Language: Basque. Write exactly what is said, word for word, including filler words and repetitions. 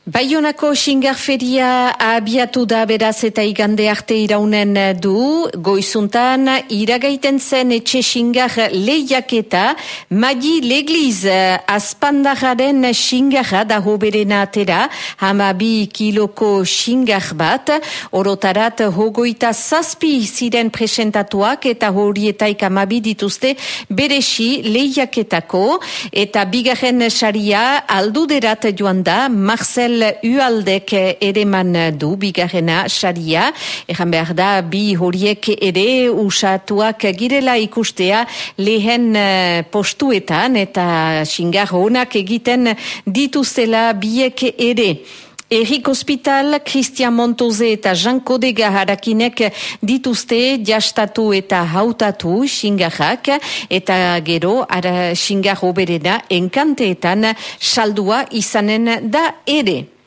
Baionako xingarferia abiatu da beraz eta igande arte iraunen du, goizuntan iragaiten zen etxe xingar lehiaketa, Magi Legliz azpandararen xingarra da hoberena atera, hamabi kiloko xingar bat, orotarat hogoita zazpi ziren presentatuak eta horietaik hamabi dituzte beresi lehiaketako, eta bigarren saria alduderat joan da, Marcel Ualdek ereman du bigarrena saria, ejan behar da bi horiek ere usatuak girela ikustea lehen postuetan eta xingar honak egiten dituztela biek ere. Erik Hospital, Christian Montoze eta Jean Kodega harakinek dituzte jastatu eta hautatu xingarrak, eta gero ara xingar oberena enkanteetan saldua izanen da ere.